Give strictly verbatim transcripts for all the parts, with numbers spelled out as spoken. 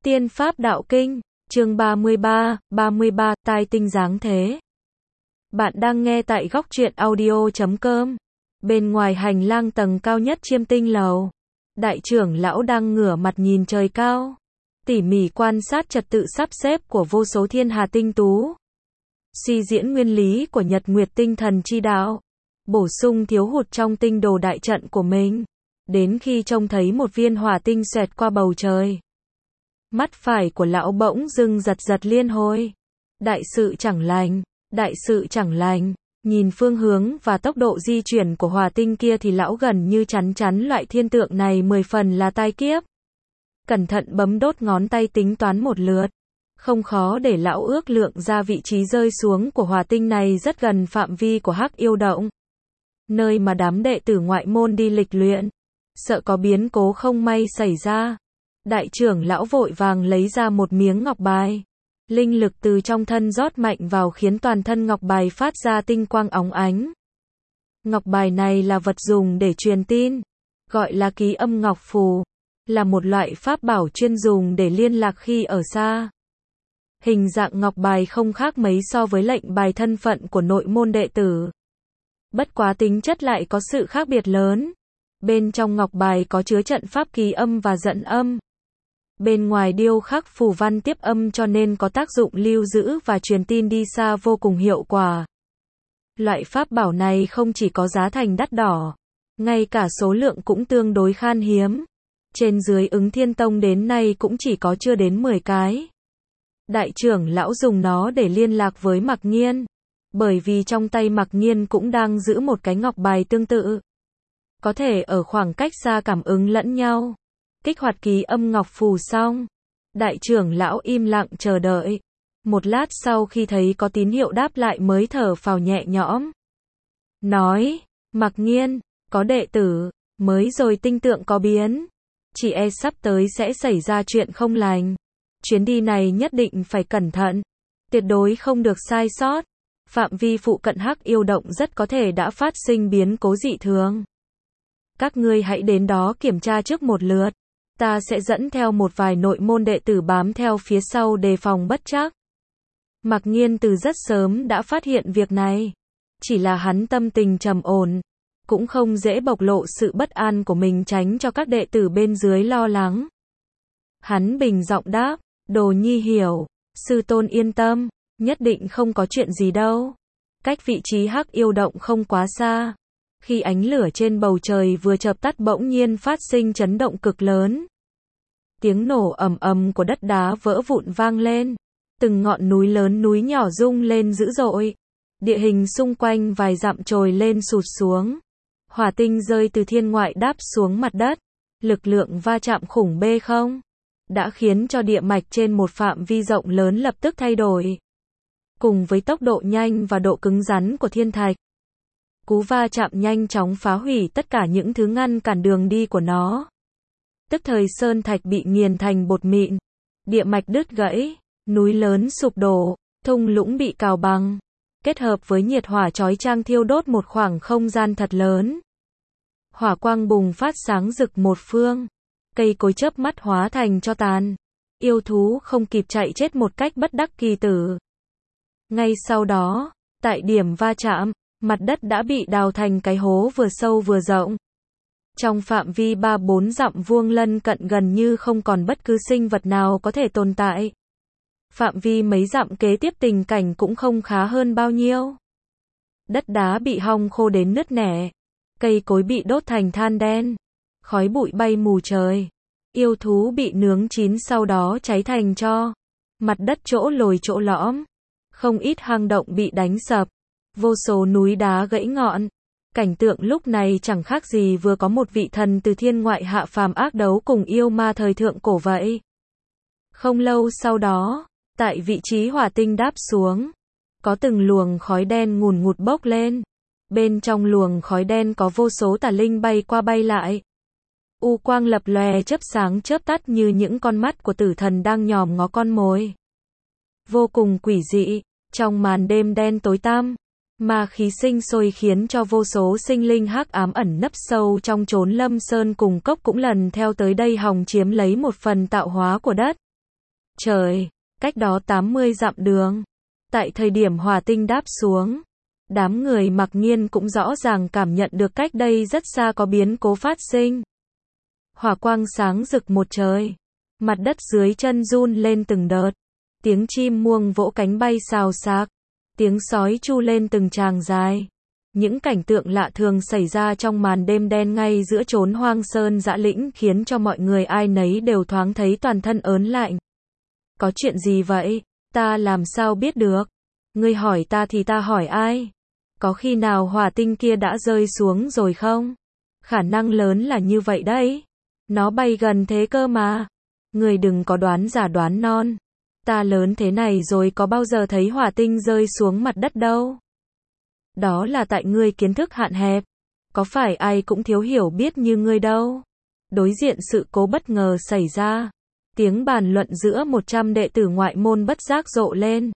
Tiên Pháp Đạo Kinh, chương ba mươi ba, ba mươi ba, tai tinh dáng thế. Bạn đang nghe tại góc truyện audio chấm com. Bên ngoài hành lang tầng cao nhất Chiêm Tinh lầu, đại trưởng lão đang ngửa mặt nhìn trời cao, tỉ mỉ quan sát trật tự sắp xếp của vô số thiên hà tinh tú, suy diễn nguyên lý của nhật nguyệt tinh thần chi đạo, bổ sung thiếu hụt trong tinh đồ đại trận của mình, đến khi trông thấy một viên hỏa tinh xoẹt qua bầu trời. Mắt phải của lão bỗng dưng giật giật liên hồi. Đại sự chẳng lành, đại sự chẳng lành. Nhìn phương hướng và tốc độ di chuyển của hỏa tinh kia thì lão gần như chắn chắn loại thiên tượng này mười phần là tai kiếp. Cẩn thận bấm đốt ngón tay tính toán một lượt. Không khó để lão ước lượng ra vị trí rơi xuống của hỏa tinh này rất gần phạm vi của Hắc Yêu Động, nơi mà đám đệ tử ngoại môn đi lịch luyện. Sợ có biến cố không may xảy ra, đại trưởng lão vội vàng lấy ra một miếng ngọc bài. Linh lực từ trong thân rót mạnh vào khiến toàn thân ngọc bài phát ra tinh quang óng ánh. Ngọc bài này là vật dùng để truyền tin, gọi là ký âm ngọc phù, là một loại pháp bảo chuyên dùng để liên lạc khi ở xa. Hình dạng ngọc bài không khác mấy so với lệnh bài thân phận của nội môn đệ tử. Bất quá tính chất lại có sự khác biệt lớn. Bên trong ngọc bài có chứa trận pháp ký âm và dẫn âm. Bên ngoài điêu khắc phù văn tiếp âm cho nên có tác dụng lưu giữ và truyền tin đi xa vô cùng hiệu quả. Loại pháp bảo này không chỉ có giá thành đắt đỏ, ngay cả số lượng cũng tương đối khan hiếm. Trên dưới Ứng Thiên Tông đến nay cũng chỉ có chưa đến mười cái. Đại trưởng lão dùng nó để liên lạc với Mặc Nhiên, bởi vì trong tay Mặc Nhiên cũng đang giữ một cái ngọc bài tương tự. Có thể ở khoảng cách xa cảm ứng lẫn nhau. Kích hoạt ký âm ngọc phù xong, đại trưởng lão im lặng chờ đợi. Một lát sau khi thấy có tín hiệu đáp lại mới thở phào nhẹ nhõm. Nói, Mặc Nhiên, có đệ tử, mới rồi tinh tượng có biến. Chỉ e sắp tới sẽ xảy ra chuyện không lành. Chuyến đi này nhất định phải cẩn thận, tuyệt đối không được sai sót. Phạm vi phụ cận Hắc Yêu Động rất có thể đã phát sinh biến cố dị thường. Các ngươi hãy đến đó kiểm tra trước một lượt. Ta sẽ dẫn theo một vài nội môn đệ tử bám theo phía sau đề phòng bất trắc. Mặc Nhiên từ rất sớm đã phát hiện việc này. Chỉ là hắn tâm tình trầm ổn, cũng không dễ bộc lộ sự bất an của mình tránh cho các đệ tử bên dưới lo lắng. Hắn bình giọng đáp, Đồ Nhi hiểu, sư tôn yên tâm, nhất định không có chuyện gì đâu. Cách vị trí Hắc Yêu Động không quá xa. Khi ánh lửa trên bầu trời vừa chợp tắt bỗng nhiên phát sinh chấn động cực lớn. Tiếng nổ ầm ầm của đất đá vỡ vụn vang lên. Từng ngọn núi lớn núi nhỏ rung lên dữ dội. Địa hình xung quanh vài dặm trồi lên sụt xuống. Hỏa tinh rơi từ thiên ngoại đáp xuống mặt đất. Lực lượng va chạm khủng bê không đã khiến cho địa mạch trên một phạm vi rộng lớn lập tức thay đổi. Cùng với tốc độ nhanh và độ cứng rắn của thiên thạch, cú va chạm nhanh chóng phá hủy tất cả những thứ ngăn cản đường đi của nó. Tức thời sơn thạch bị nghiền thành bột mịn, địa mạch đứt gãy, núi lớn sụp đổ, thung lũng bị cào bằng, kết hợp với nhiệt hỏa chói chang thiêu đốt một khoảng không gian thật lớn. Hỏa quang bùng phát sáng rực một phương, cây cối chớp mắt hóa thành tro tàn, yêu thú không kịp chạy chết một cách bất đắc kỳ tử. Ngay sau đó, tại điểm va chạm, mặt đất đã bị đào thành cái hố vừa sâu vừa rộng. Trong phạm vi ba bốn dặm vuông lân cận gần như không còn bất cứ sinh vật nào có thể tồn tại. Phạm vi mấy dặm kế tiếp tình cảnh cũng không khá hơn bao nhiêu. Đất đá bị hong khô đến nứt nẻ, cây cối bị đốt thành than đen, khói bụi bay mù trời, yêu thú bị nướng chín sau đó cháy thành tro, mặt đất chỗ lồi chỗ lõm, không ít hang động bị đánh sập. Vô số núi đá gãy ngọn. Cảnh tượng lúc này chẳng khác gì vừa có một vị thần từ thiên ngoại hạ phàm ác đấu cùng yêu ma thời thượng cổ vậy. Không lâu sau đó, tại vị trí hỏa tinh đáp xuống, có từng luồng khói đen ngùn ngụt bốc lên. Bên trong luồng khói đen có vô số tà linh bay qua bay lại. U quang lập lòe chớp sáng chớp tắt như những con mắt của tử thần đang nhòm ngó con mồi. Vô cùng quỷ dị, trong màn đêm đen tối tăm. Ma khí sinh sôi khiến cho vô số sinh linh hắc ám ẩn nấp sâu trong chốn lâm sơn cùng cốc cũng lần theo tới đây hòng chiếm lấy một phần tạo hóa của đất. trời, cách đó tám mươi dặm đường. Tại thời điểm hỏa tinh đáp xuống, đám người Mặc Nhiên cũng rõ ràng cảm nhận được cách đây rất xa có biến cố phát sinh. Hỏa quang sáng rực một trời, mặt đất dưới chân run lên từng đợt, tiếng chim muông vỗ cánh bay xào xạc, tiếng sói chu lên từng tràng dài. Những cảnh tượng lạ thường xảy ra trong màn đêm đen ngay giữa chốn hoang sơn dã lĩnh khiến cho mọi người ai nấy đều thoáng thấy toàn thân ớn lạnh. Có chuyện gì vậy? Ta làm sao biết được? Ngươi hỏi ta thì ta hỏi ai? Có khi nào hỏa tinh kia đã rơi xuống rồi không? Khả năng lớn là như vậy đấy. Nó bay gần thế cơ mà. Ngươi đừng có đoán giả đoán non. Ta lớn thế này rồi có bao giờ thấy hỏa tinh rơi xuống mặt đất đâu. Đó là tại ngươi kiến thức hạn hẹp. Có phải ai cũng thiếu hiểu biết như ngươi đâu. Đối diện sự cố bất ngờ xảy ra. Tiếng bàn luận giữa một trăm đệ tử ngoại môn bất giác rộ lên.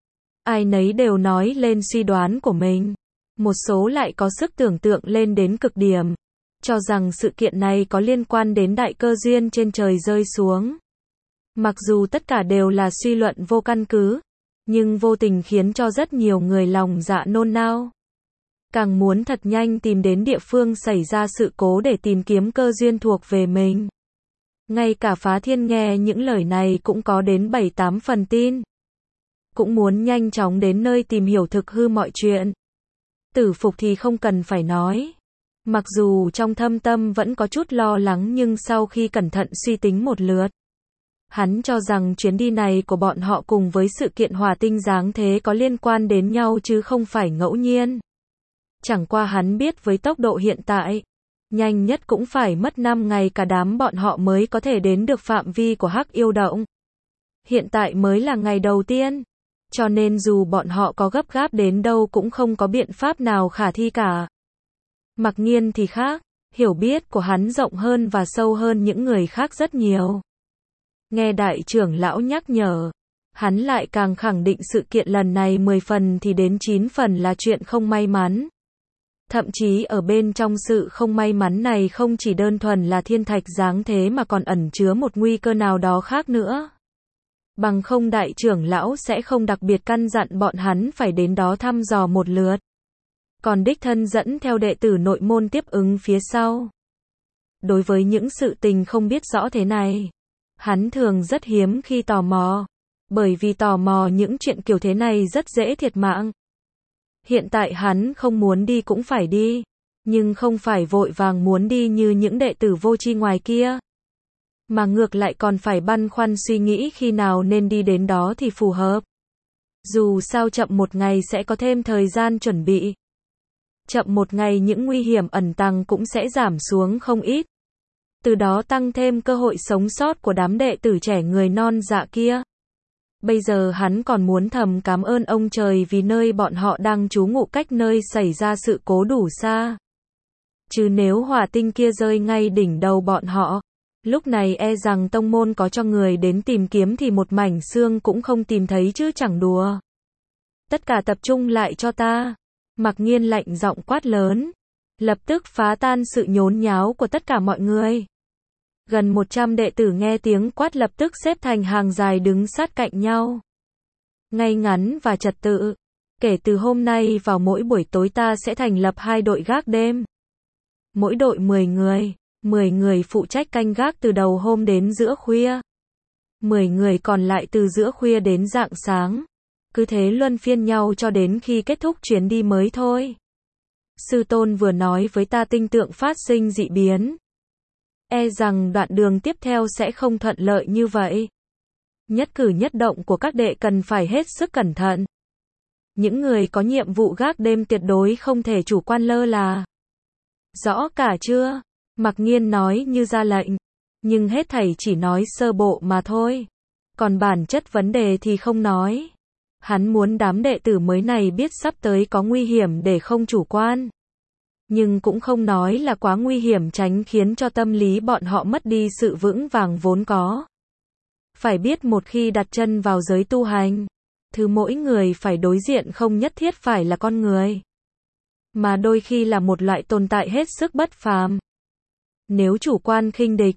Ai nấy đều nói lên suy đoán của mình. Một số lại có sức tưởng tượng lên đến cực điểm. Cho rằng sự kiện này có liên quan đến đại cơ duyên trên trời rơi xuống. Mặc dù tất cả đều là suy luận vô căn cứ, nhưng vô tình khiến cho rất nhiều người lòng dạ nôn nao. Càng muốn thật nhanh tìm đến địa phương xảy ra sự cố để tìm kiếm cơ duyên thuộc về mình. Ngay cả Phá Thiên nghe những lời này cũng có đến bảy tám phần tin. Cũng muốn nhanh chóng đến nơi tìm hiểu thực hư mọi chuyện. Tử Phục thì không cần phải nói. Mặc dù trong thâm tâm vẫn có chút lo lắng nhưng sau khi cẩn thận suy tính một lượt, hắn cho rằng chuyến đi này của bọn họ cùng với sự kiện hỏa tinh giáng thế có liên quan đến nhau chứ không phải ngẫu nhiên. Chẳng qua hắn biết với tốc độ hiện tại, nhanh nhất cũng phải mất năm ngày cả đám bọn họ mới có thể đến được phạm vi của Hắc Yêu Động. Hiện tại mới là ngày đầu tiên, cho nên dù bọn họ có gấp gáp đến đâu cũng không có biện pháp nào khả thi cả. Mặc Nhiên thì khác, hiểu biết của hắn rộng hơn và sâu hơn những người khác rất nhiều. Nghe đại trưởng lão nhắc nhở, hắn lại càng khẳng định sự kiện lần này mười phần thì đến chín phần là chuyện không may mắn. Thậm chí ở bên trong sự không may mắn này không chỉ đơn thuần là thiên thạch giáng thế mà còn ẩn chứa một nguy cơ nào đó khác nữa. Bằng không đại trưởng lão sẽ không đặc biệt căn dặn bọn hắn phải đến đó thăm dò một lượt. Còn đích thân dẫn theo đệ tử nội môn tiếp ứng phía sau. Đối với những sự tình không biết rõ thế này, hắn thường rất hiếm khi tò mò. Bởi vì tò mò những chuyện kiểu thế này rất dễ thiệt mạng. Hiện tại hắn không muốn đi cũng phải đi. Nhưng không phải vội vàng muốn đi như những đệ tử vô tri ngoài kia. Mà ngược lại còn phải băn khoăn suy nghĩ khi nào nên đi đến đó thì phù hợp. Dù sao chậm một ngày sẽ có thêm thời gian chuẩn bị. Chậm một ngày những nguy hiểm ẩn tàng cũng sẽ giảm xuống không ít. Từ đó tăng thêm cơ hội sống sót của đám đệ tử trẻ người non dạ kia. Bây giờ hắn còn muốn thầm cảm ơn ông trời vì nơi bọn họ đang trú ngụ cách nơi xảy ra sự cố đủ xa. Chứ nếu hỏa tinh kia rơi ngay đỉnh đầu bọn họ, lúc này e rằng tông môn có cho người đến tìm kiếm thì một mảnh xương cũng không tìm thấy chứ chẳng đùa. Tất cả tập trung lại cho ta. Mặc Nhiên lạnh giọng quát lớn, lập tức phá tan sự nhốn nháo của tất cả mọi người. Gần một trăm đệ tử nghe tiếng quát lập tức xếp thành hàng dài đứng sát cạnh nhau. Ngay ngắn và trật tự. Kể từ hôm nay vào mỗi buổi tối ta sẽ thành lập hai đội gác đêm. Mỗi đội mười người, mười người phụ trách canh gác từ đầu hôm đến giữa khuya. mười người còn lại từ giữa khuya đến rạng sáng. Cứ thế luân phiên nhau cho đến khi kết thúc chuyến đi mới thôi. Sư tôn vừa nói với ta tinh tượng phát sinh dị biến. E rằng đoạn đường tiếp theo sẽ không thuận lợi như vậy. Nhất cử nhất động của các đệ cần phải hết sức cẩn thận. Những người có nhiệm vụ gác đêm tuyệt đối không thể chủ quan lơ là. Rõ cả chưa? Mặc Nhiên nói như ra lệnh. Nhưng hết thảy chỉ nói sơ bộ mà thôi. Còn bản chất vấn đề thì không nói. Hắn muốn đám đệ tử mới này biết sắp tới có nguy hiểm để không chủ quan. Nhưng cũng không nói là quá nguy hiểm tránh khiến cho tâm lý bọn họ mất đi sự vững vàng vốn có. Phải biết một khi đặt chân vào giới tu hành, thứ mỗi người phải đối diện không nhất thiết phải là con người, mà đôi khi là một loại tồn tại hết sức bất phàm. Nếu chủ quan khinh địch,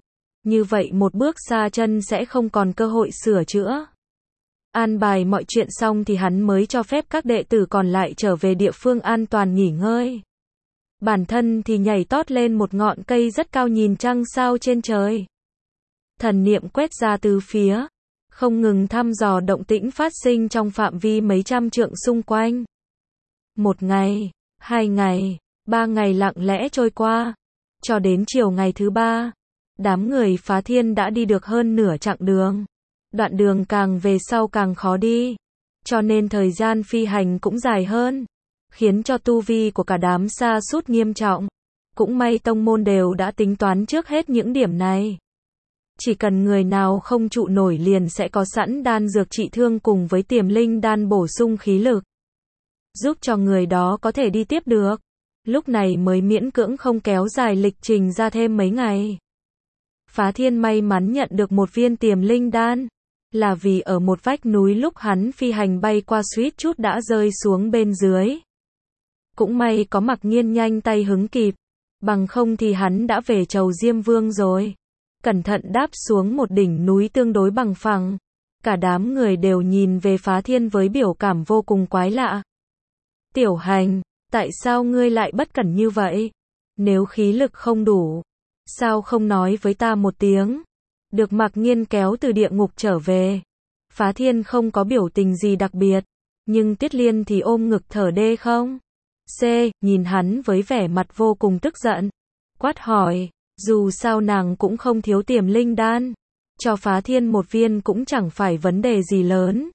Như vậy một bước xa chân sẽ không còn cơ hội sửa chữa. An bài mọi chuyện xong thì hắn mới cho phép các đệ tử còn lại trở về địa phương an toàn nghỉ ngơi. Bản thân thì nhảy tót lên một ngọn cây rất cao nhìn trăng sao trên trời. Thần niệm quét ra từ phía, không ngừng thăm dò động tĩnh phát sinh trong phạm vi mấy trăm trượng xung quanh. Một ngày, hai ngày, ba ngày lặng lẽ trôi qua, cho đến chiều ngày thứ ba, đám người Phá Thiên đã đi được hơn nửa chặng đường. Đoạn đường càng về sau càng khó đi, cho nên thời gian phi hành cũng dài hơn, khiến cho tu vi của cả đám sa sút nghiêm trọng. Cũng may tông môn đều đã tính toán trước hết những điểm này. Chỉ cần người nào không trụ nổi liền sẽ có sẵn đan dược trị thương cùng với tiềm linh đan bổ sung khí lực, giúp cho người đó có thể đi tiếp được. Lúc này mới miễn cưỡng không kéo dài lịch trình ra thêm mấy ngày. Phá Thiên may mắn nhận được một viên tiềm linh đan, là vì ở một vách núi lúc hắn phi hành bay qua suýt chút đã rơi xuống bên dưới. Cũng may có Mặc Nhiên nhanh tay hứng kịp, bằng không thì hắn đã về chầu Diêm Vương rồi. Cẩn thận đáp xuống một đỉnh núi tương đối bằng phẳng. Cả đám người đều nhìn về Phá Thiên với biểu cảm vô cùng quái lạ. Tiểu Hành, tại sao ngươi lại bất cẩn như vậy? Nếu khí lực không đủ, sao không nói với ta một tiếng? Được Mặc Nhiên kéo từ địa ngục trở về. Phá Thiên không có biểu tình gì đặc biệt, nhưng Tiết Liên thì ôm ngực thở đê không. C, nhìn hắn với vẻ mặt vô cùng tức giận. Quát hỏi, dù sao nàng cũng không thiếu tiềm linh đan. Cho Phá Thiên một viên cũng chẳng phải vấn đề gì lớn.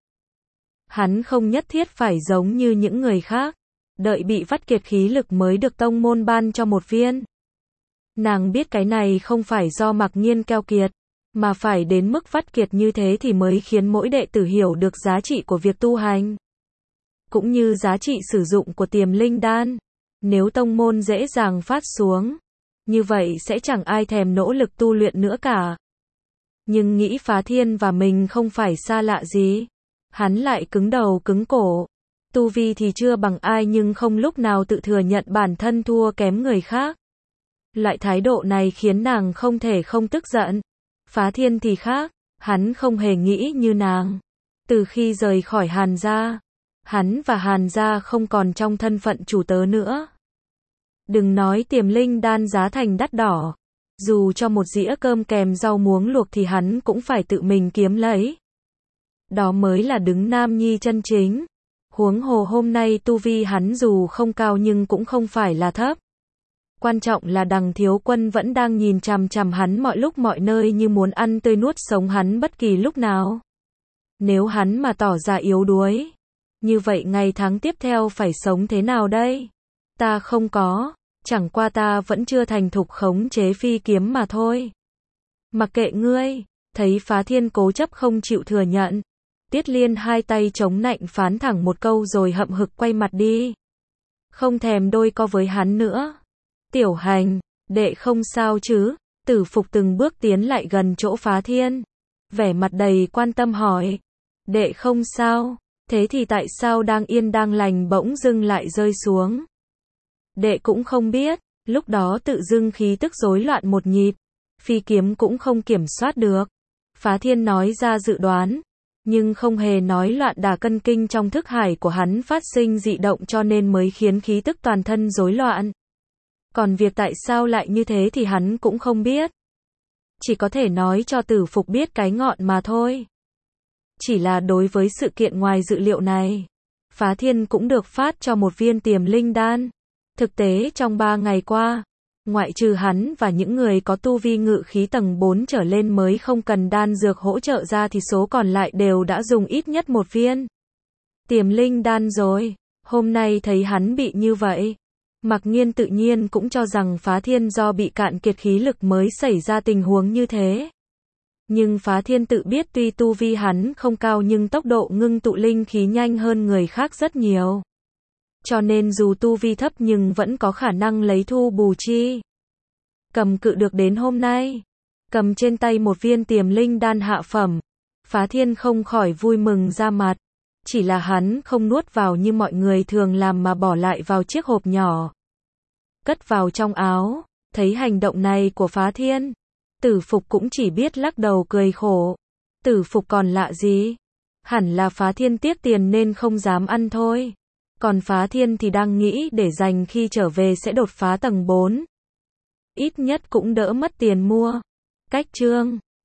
Hắn không nhất thiết phải giống như những người khác, đợi bị vắt kiệt khí lực mới được tông môn ban cho một viên. Nàng biết cái này không phải do Mặc Nhiên keo kiệt, mà phải đến mức vắt kiệt như thế thì mới khiến mỗi đệ tử hiểu được giá trị của việc tu hành, cũng như giá trị sử dụng của tiềm linh đan. Nếu tông môn dễ dàng phát xuống, như vậy sẽ chẳng ai thèm nỗ lực tu luyện nữa cả. Nhưng nghĩ Phá Thiên và mình không phải xa lạ gì, hắn lại cứng đầu cứng cổ. Tu vi thì chưa bằng ai nhưng không lúc nào tự thừa nhận bản thân thua kém người khác. Loại thái độ này khiến nàng không thể không tức giận. Phá Thiên thì khác, hắn không hề nghĩ như nàng. Từ khi rời khỏi Hàn gia, hắn và Hàn gia không còn trong thân phận chủ tớ nữa. Đừng nói tiềm linh đan giá thành đắt đỏ, dù cho một dĩa cơm kèm rau muống luộc thì hắn cũng phải tự mình kiếm lấy. Đó mới là đứng nam nhi chân chính. Huống hồ hôm nay tu vi hắn dù không cao nhưng cũng không phải là thấp. Quan trọng là Đằng Thiếu Quân vẫn đang nhìn chằm chằm hắn mọi lúc mọi nơi như muốn ăn tươi nuốt sống hắn bất kỳ lúc nào. Nếu hắn mà tỏ ra yếu đuối, như vậy ngày tháng tiếp theo phải sống thế nào đây? Ta không có, chẳng qua ta vẫn chưa thành thục khống chế phi kiếm mà thôi. Mặc kệ ngươi, thấy Phá Thiên cố chấp không chịu thừa nhận. Tiết Liên hai tay chống nạnh phán thẳng một câu rồi hậm hực quay mặt đi. Không thèm đôi co với hắn nữa. Tiểu Hành, đệ không sao chứ? Tử Phục từng bước tiến lại gần chỗ Phá Thiên, vẻ mặt đầy quan tâm hỏi. Đệ không sao, thế thì tại sao đang yên đang lành bỗng dưng lại rơi xuống? Đệ cũng không biết, lúc đó tự dưng khí tức rối loạn một nhịp, phi kiếm cũng không kiểm soát được. Phá Thiên nói ra dự đoán, nhưng không hề nói loạn đà cân kinh trong thức hải của hắn phát sinh dị động cho nên mới khiến khí tức toàn thân rối loạn. Còn việc tại sao lại như thế thì hắn cũng không biết. Chỉ có thể nói cho Tử Phục biết cái ngọn mà thôi. Chỉ là đối với sự kiện ngoài dự liệu này, Phá Thiên cũng được phát cho một viên tiềm linh đan. Thực tế trong ba ngày qua, ngoại trừ hắn và những người có tu vi ngự khí tầng bốn trở lên mới không cần đan dược hỗ trợ ra thì số còn lại đều đã dùng ít nhất một viên tiềm linh đan rồi. Hôm nay thấy hắn bị như vậy, Mặc Nhiên tự nhiên cũng cho rằng Phá Thiên do bị cạn kiệt khí lực mới xảy ra tình huống như thế. Nhưng Phá Thiên tự biết tuy tu vi hắn không cao nhưng tốc độ ngưng tụ linh khí nhanh hơn người khác rất nhiều. Cho nên dù tu vi thấp nhưng vẫn có khả năng lấy thu bù chi. Cầm cự được đến hôm nay, cầm trên tay một viên tiềm linh đan hạ phẩm, Phá Thiên không khỏi vui mừng ra mặt. Chỉ là hắn không nuốt vào như mọi người thường làm mà bỏ lại vào chiếc hộp nhỏ, cất vào trong áo. Thấy hành động này của Phá Thiên, Tử Phục cũng chỉ biết lắc đầu cười khổ. Tử Phục còn lạ gì? Hẳn là Phá Thiên tiếc tiền nên không dám ăn thôi. Còn Phá Thiên thì đang nghĩ để dành khi trở về sẽ đột phá tầng bốn. Ít nhất cũng đỡ mất tiền mua. Cách chương